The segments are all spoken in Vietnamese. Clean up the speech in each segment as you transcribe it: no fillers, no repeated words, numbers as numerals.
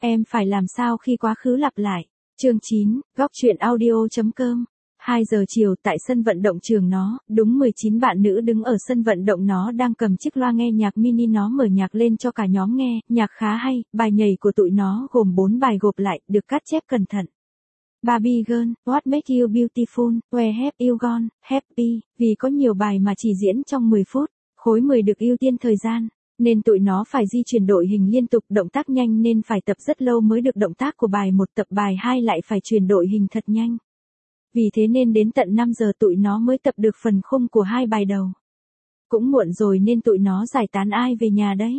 Em phải làm sao khi quá khứ lặp lại. Chương 9, góc truyện audio.com. 2 giờ chiều tại sân vận động trường nó, đúng 19 bạn nữ đứng ở sân vận động nó đang cầm chiếc loa nghe nhạc mini nó mở nhạc lên cho cả nhóm nghe, nhạc khá hay, bài nhảy của tụi nó gồm 4 bài gộp lại, được cắt chép cẩn thận. Barbie Girl, What Makes You Beautiful, Where Have You Gone, Happy, vì có nhiều bài mà chỉ diễn trong 10 phút, khối 10 được ưu tiên thời gian, nên tụi nó phải di chuyển đội hình liên tục, động tác nhanh nên phải tập rất lâu mới được động tác của bài 1, tập bài 2 lại phải chuyển đội hình thật nhanh. Vì thế nên đến tận 5 giờ tụi nó mới tập được phần khung của 2 bài đầu. Cũng muộn rồi nên tụi nó giải tán ai về nhà đấy.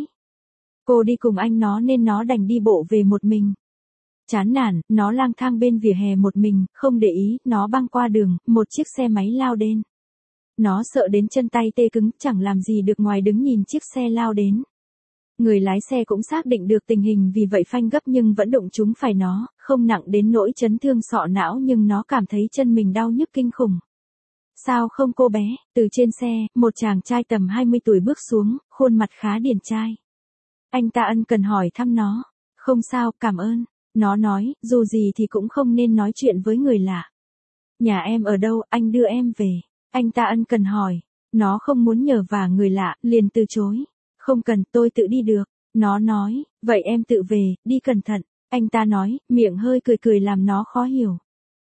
Cô đi cùng anh nó nên nó đành đi bộ về một mình. Chán nản, nó lang thang bên vỉa hè một mình, không để ý, nó băng qua đường, một chiếc xe máy lao đến. Nó sợ đến chân tay tê cứng, chẳng làm gì được ngoài đứng nhìn chiếc xe lao đến. Người lái xe cũng xác định được tình hình vì vậy phanh gấp nhưng vẫn đụng trúng phải nó, không nặng đến nỗi chấn thương sọ não nhưng nó cảm thấy chân mình đau nhức kinh khủng. Sao không cô bé? Từ trên xe, một chàng trai tầm 20 tuổi bước xuống, khuôn mặt khá điển trai. Anh ta ân cần hỏi thăm nó. Không sao, cảm ơn. Nó nói, dù gì thì cũng không nên nói chuyện với người lạ. Nhà em ở đâu, anh đưa em về. Anh ta ân cần hỏi. Nó không muốn nhờ vả người lạ, liền từ chối. Không cần, tôi tự đi được. Nó nói, vậy em tự về, đi cẩn thận. Anh ta nói, miệng hơi cười cười làm nó khó hiểu.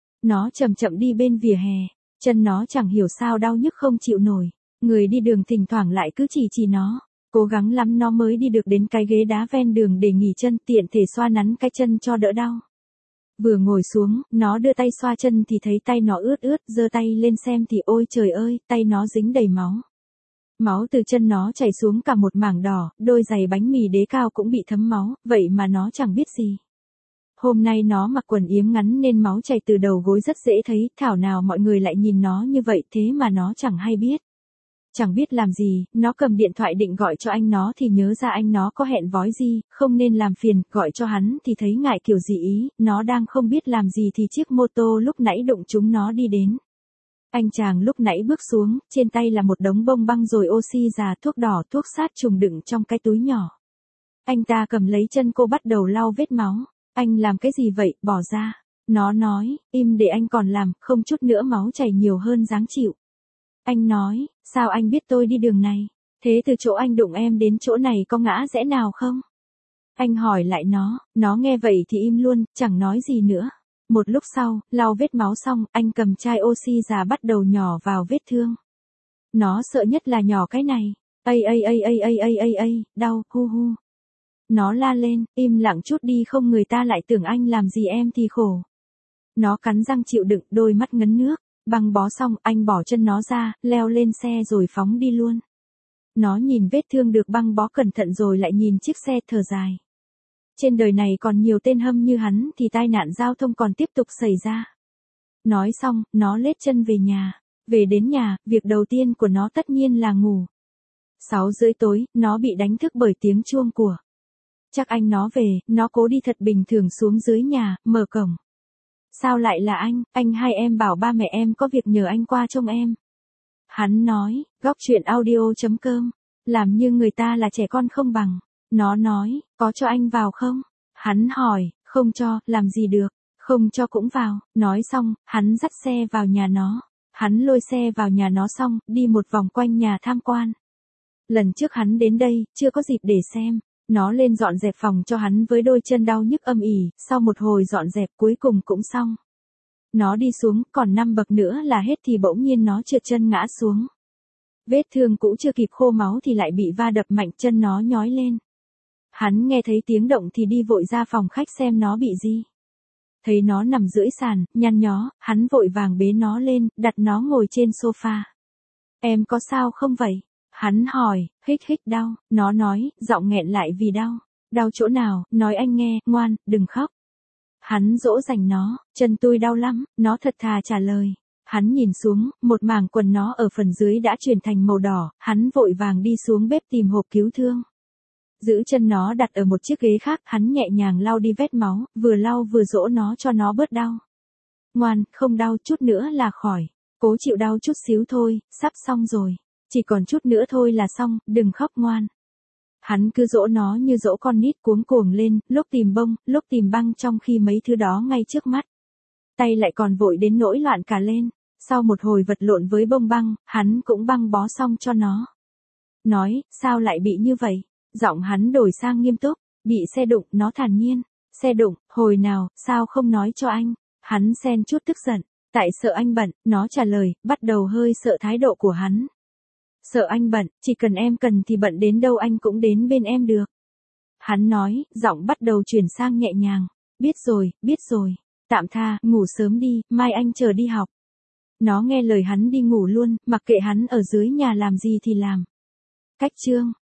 Nó chậm chậm đi bên vỉa hè, chân nó chẳng hiểu sao đau nhức không chịu nổi. Người đi đường thỉnh thoảng lại cứ chỉ nó. Cố gắng lắm nó mới đi được đến cái ghế đá ven đường để nghỉ chân, tiện thể xoa nắn cái chân cho đỡ đau. Vừa ngồi xuống, nó đưa tay xoa chân thì thấy tay nó ướt ướt, giơ tay lên xem thì ôi trời ơi, tay nó dính đầy máu. Máu từ chân nó chảy xuống cả một mảng đỏ, đôi giày bánh mì đế cao cũng bị thấm máu, vậy mà nó chẳng biết gì. Hôm nay nó mặc quần yếm ngắn nên máu chảy từ đầu gối rất dễ thấy, thảo nào mọi người lại nhìn nó như vậy thế mà nó chẳng hay biết. Chẳng biết làm gì, nó cầm điện thoại định gọi cho anh nó thì nhớ ra anh nó có hẹn vói gì, không nên làm phiền, gọi cho hắn thì thấy ngại kiểu gì ý, nó đang không biết làm gì thì chiếc mô tô lúc nãy đụng chúng nó đi đến. Anh chàng lúc nãy bước xuống, trên tay là một đống bông băng rồi oxy già, thuốc đỏ, thuốc sát trùng đựng trong cái túi nhỏ. Anh ta cầm lấy chân cô bắt đầu lau vết máu. Anh làm cái gì vậy, bỏ ra. Nó nói, im để anh còn làm, không chút nữa máu chảy nhiều hơn dáng chịu. Anh nói, sao anh biết tôi đi đường này? Thế từ chỗ anh đụng em đến chỗ này có ngã rẽ nào không? Anh hỏi lại nó nghe vậy thì im luôn, chẳng nói gì nữa. Một lúc sau, lau vết máu xong, anh cầm chai oxy già bắt đầu nhỏ vào vết thương. Nó sợ nhất là nhỏ cái này. Đau, hu hu. Nó la lên, im lặng chút đi không người ta lại tưởng anh làm gì em thì khổ. Nó cắn răng chịu đựng, đôi mắt ngấn nước. Băng bó xong, anh bỏ chân nó ra, leo lên xe rồi phóng đi luôn. Nó nhìn vết thương được băng bó cẩn thận rồi lại nhìn chiếc xe thở dài. Trên đời này còn nhiều tên hâm như hắn thì tai nạn giao thông còn tiếp tục xảy ra. Nói xong, nó lết chân về nhà. Về đến nhà, việc đầu tiên của nó tất nhiên là ngủ. 6 rưỡi tối, nó bị đánh thức bởi tiếng chuông của. Chắc anh nó về, nó cố đi thật bình thường xuống dưới nhà, mở cổng. Sao lại là anh hay em bảo ba mẹ em có việc nhờ anh qua trông em. Hắn nói, góc truyện audio.com, làm như người ta là trẻ con không bằng. Nó nói, có cho anh vào không? Hắn hỏi, không cho, làm gì được, không cho cũng vào. Nói xong, hắn dắt xe vào nhà nó. Hắn lôi xe vào nhà nó xong, đi một vòng quanh nhà tham quan. Lần trước hắn đến đây, chưa có dịp để xem. Nó lên dọn dẹp phòng cho hắn với đôi chân đau nhức âm ỉ, sau một hồi dọn dẹp cuối cùng cũng xong. Nó đi xuống, còn 5 bậc nữa là hết thì bỗng nhiên nó trượt chân ngã xuống. Vết thương cũ chưa kịp khô máu thì lại bị va đập mạnh, chân nó nhói lên. Hắn nghe thấy tiếng động thì đi vội ra phòng khách xem nó bị gì. Thấy nó nằm dưới sàn, nhăn nhó, hắn vội vàng bế nó lên, đặt nó ngồi trên sofa. Em có sao không vậy? Hắn hỏi, hích đau, nó nói, giọng nghẹn lại vì đau. Đau chỗ nào, nói anh nghe, ngoan, đừng khóc. Hắn dỗ dành nó, chân tôi đau lắm, nó thật thà trả lời. Hắn nhìn xuống, một mảng quần nó ở phần dưới đã chuyển thành màu đỏ, hắn vội vàng đi xuống bếp tìm hộp cứu thương. Giữ chân nó đặt ở một chiếc ghế khác, hắn nhẹ nhàng lau đi vết máu, vừa lau vừa dỗ nó cho nó bớt đau. Ngoan, không đau, chút nữa là khỏi. Cố chịu đau chút xíu thôi, sắp xong rồi. Chỉ còn chút nữa thôi là xong, đừng khóc ngoan. Hắn cứ dỗ nó như dỗ con nít cuống cuồng lên, lúc tìm bông, lúc tìm băng trong khi mấy thứ đó ngay trước mắt. Tay lại còn vội đến nỗi loạn cả lên. Sau một hồi vật lộn với bông băng, hắn cũng băng bó xong cho nó. Nói, sao lại bị như vậy? Giọng hắn đổi sang nghiêm túc. Bị xe đụng, nó thản nhiên. Xe đụng, hồi nào, sao không nói cho anh? Hắn xen chút tức giận. Tại sợ anh bận, nó trả lời, bắt đầu hơi sợ thái độ của hắn. Sợ anh bận, chỉ cần em cần thì bận đến đâu anh cũng đến bên em được. Hắn nói, giọng bắt đầu chuyển sang nhẹ nhàng. Biết rồi. Tạm tha, ngủ sớm đi, mai anh chờ đi học. Nó nghe lời hắn đi ngủ luôn, mặc kệ hắn ở dưới nhà làm gì thì làm. Cách chương